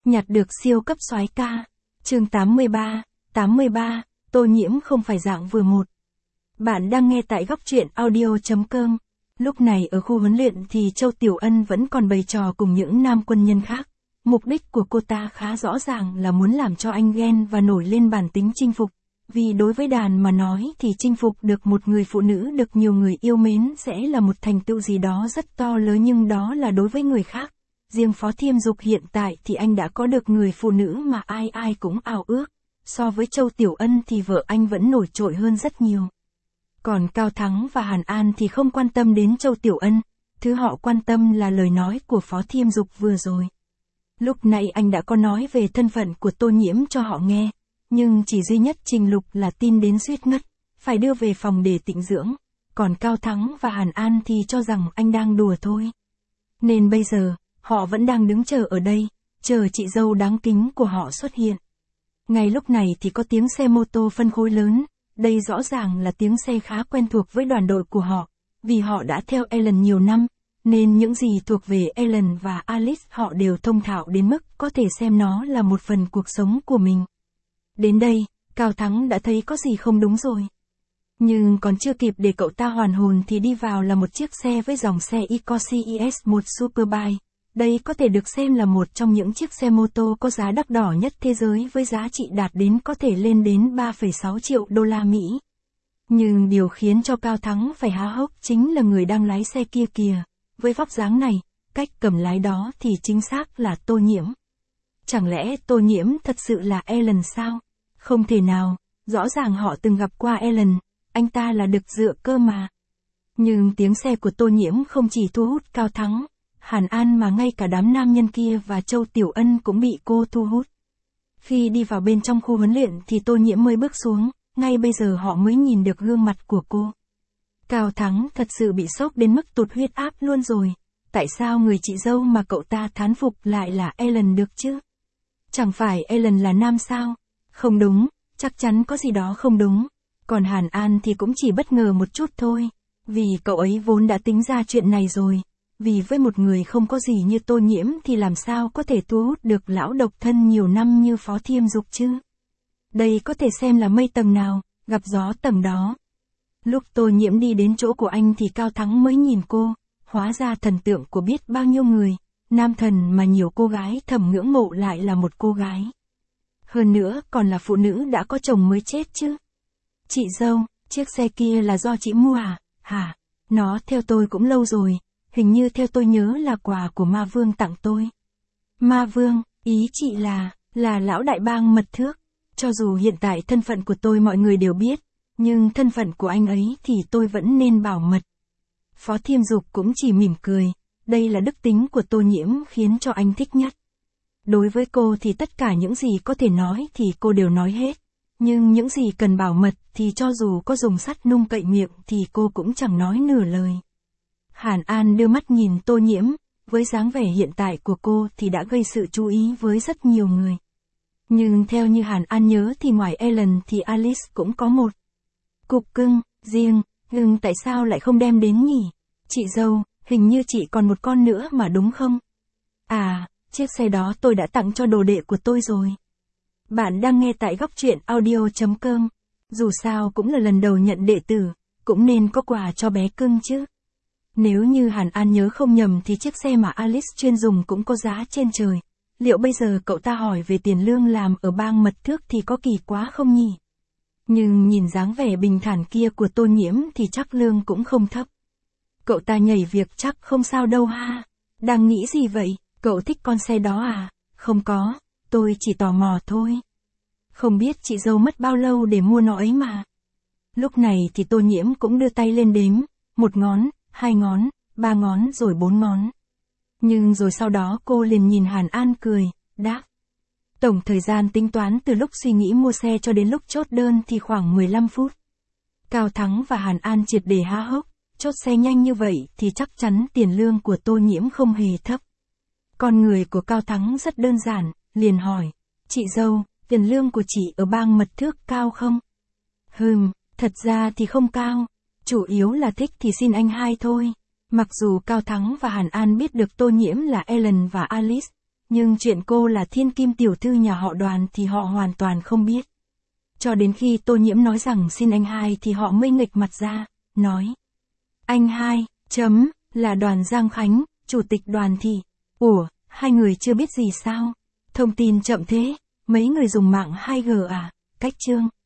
Nhặt được siêu cấp soái ca. Chương 83, Tô Nhiễm không phải dạng vừa một. Bạn đang nghe tại góc truyện audio.com. Lúc này ở khu huấn luyện thì Châu Tiểu Ân vẫn còn bày trò cùng những nam quân nhân khác. Mục đích của cô ta khá rõ ràng là muốn làm cho anh ghen và nổi lên bản tính chinh phục. Vì đối với đàn mà nói thì chinh phục được một người phụ nữ được nhiều người yêu mến sẽ là một thành tựu gì đó rất to lớn, nhưng đó là đối với người khác. Riêng Phó Thiêm Dục hiện tại thì anh đã có được người phụ nữ mà ai ai cũng ao ước. So với Châu Tiểu Ân thì vợ anh vẫn nổi trội hơn rất nhiều. Còn Cao Thắng và Hàn An thì không quan tâm đến Châu Tiểu Ân, thứ họ quan tâm là lời nói của Phó Thiêm Dục vừa rồi. Lúc nãy anh đã có nói về thân phận của Tô Nhiễm cho họ nghe, nhưng chỉ duy nhất Trình Lục là tin đến suýt ngất, phải đưa về phòng để tĩnh dưỡng, còn Cao Thắng và Hàn An thì cho rằng anh đang đùa thôi. Nên bây giờ, họ vẫn đang đứng chờ ở đây, chờ chị dâu đáng kính của họ xuất hiện. Ngay lúc này thì có tiếng xe mô tô phân khối lớn, đây rõ ràng là tiếng xe khá quen thuộc với đoàn đội của họ, vì họ đã theo Ellen nhiều năm, nên những gì thuộc về Ellen và Alice họ đều thông thạo đến mức có thể xem nó là một phần cuộc sống của mình. Đến đây, Cao Thắng đã thấy có gì không đúng rồi. Nhưng còn chưa kịp để cậu ta hoàn hồn thì đi vào là một chiếc xe với dòng xe Ecosi ES1 Superbike. Đây có thể được xem là một trong những chiếc xe mô tô có giá đắt đỏ nhất thế giới với giá trị đạt đến có thể lên đến 3,6 triệu đô la Mỹ. Nhưng điều khiến cho Cao Thắng phải há hốc chính là người đang lái xe kia kìa. Với vóc dáng này, cách cầm lái đó thì chính xác là Tô Nhiễm. Chẳng lẽ Tô Nhiễm thật sự là Ellen sao? Không thể nào, rõ ràng họ từng gặp qua Ellen, anh ta là Đực Dựa cơ mà. Nhưng tiếng xe của Tô Nhiễm không chỉ thu hút Cao Thắng, Hàn An mà ngay cả đám nam nhân kia và Châu Tiểu Ân cũng bị cô thu hút. Khi đi vào bên trong khu huấn luyện thì Tô Nhiễm mới bước xuống, ngay bây giờ họ mới nhìn được gương mặt của cô. Cao Thắng thật sự bị sốc đến mức tụt huyết áp luôn rồi. Tại sao người chị dâu mà cậu ta thán phục lại là Ellen được chứ? Chẳng phải Ellen là nam sao? Không đúng, chắc chắn có gì đó không đúng. Còn Hàn An thì cũng chỉ bất ngờ một chút thôi. Vì cậu ấy vốn đã tính ra chuyện này rồi. Vì với một người không có gì như Tô Nhiễm thì làm sao có thể thu hút được lão độc thân nhiều năm như Phó Thiêm Dục chứ? Đây có thể xem là mây tầng nào, gặp gió tầng đó. Lúc Tô Nhiễm đi đến chỗ của anh thì Cao Thắng mới nhìn cô, hóa ra thần tượng của biết bao nhiêu người, nam thần mà nhiều cô gái thầm ngưỡng mộ lại là một cô gái. Hơn nữa còn là phụ nữ đã có chồng mới chết chứ. Chị dâu, chiếc xe kia là do chị mua à? Hả? Nó theo tôi cũng lâu rồi, hình như theo tôi nhớ là quà của Ma Vương tặng tôi. Ma Vương, ý chị là lão đại bang mật thước. Cho dù hiện tại thân phận của tôi mọi người đều biết, nhưng thân phận của anh ấy thì tôi vẫn nên bảo mật. Phó Thiêm Dục cũng chỉ mỉm cười, đây là đức tính của Tô Nhiễm khiến cho anh thích nhất. Đối với cô thì tất cả những gì có thể nói thì cô đều nói hết, nhưng những gì cần bảo mật thì cho dù có dùng sắt nung cậy miệng thì cô cũng chẳng nói nửa lời. Hàn An đưa mắt nhìn Tô Nhiễm, với dáng vẻ hiện tại của cô thì đã gây sự chú ý với rất nhiều người. Nhưng theo như Hàn An nhớ thì ngoài Ellen thì Alice cũng có một cục cưng riêng, nhưng tại sao lại không đem đến nhỉ? Chị dâu, hình như chị còn một con nữa mà đúng không? À, chiếc xe đó tôi đã tặng cho đồ đệ của tôi rồi. Bạn đang nghe tại góc truyện audio.com. Dù sao cũng là lần đầu nhận đệ tử, cũng nên có quà cho bé cưng chứ. Nếu như Hàn An nhớ không nhầm thì chiếc xe mà Alice chuyên dùng cũng có giá trên trời. Liệu bây giờ cậu ta hỏi về tiền lương làm ở bang mật thước thì có kỳ quá không nhỉ? Nhưng nhìn dáng vẻ bình thản kia của Tô Nhiễm thì chắc lương cũng không thấp. Cậu ta nhảy việc chắc không sao đâu ha. Đang nghĩ gì vậy? Cậu thích con xe đó à? Không có, tôi chỉ tò mò thôi. Không biết chị dâu mất bao lâu để mua nó ấy mà. Lúc này thì Tô Nhiễm cũng đưa tay lên đếm, 1 ngón, 2 ngón, 3 ngón rồi 4 ngón. Nhưng rồi sau đó cô liền nhìn Hàn An cười, đáp. Tổng thời gian tính toán từ lúc suy nghĩ mua xe cho đến lúc chốt đơn thì khoảng 15 phút. Cao Thắng và Hàn An triệt để há hốc, chốt xe nhanh như vậy thì chắc chắn tiền lương của Tô Nhiễm không hề thấp. Con người của Cao Thắng rất đơn giản, liền hỏi, chị dâu, tiền lương của chị ở bang mật thước cao không? Thật ra thì không cao, chủ yếu là thích thì xin anh hai thôi. Mặc dù Cao Thắng và Hàn An biết được Tô Nhiễm là Ellen và Alice, Nhưng chuyện cô là thiên kim tiểu thư nhà họ Đoàn thì họ hoàn toàn không biết. Cho đến khi Tô Nhiễm nói rằng xin anh hai thì họ mới nghịch mặt ra, nói. Anh hai, là Đoàn Giang Khánh, chủ tịch Đoàn thị. Ủa, hai người chưa biết gì sao? Thông tin chậm thế, mấy người dùng mạng 2G à? Cách chương.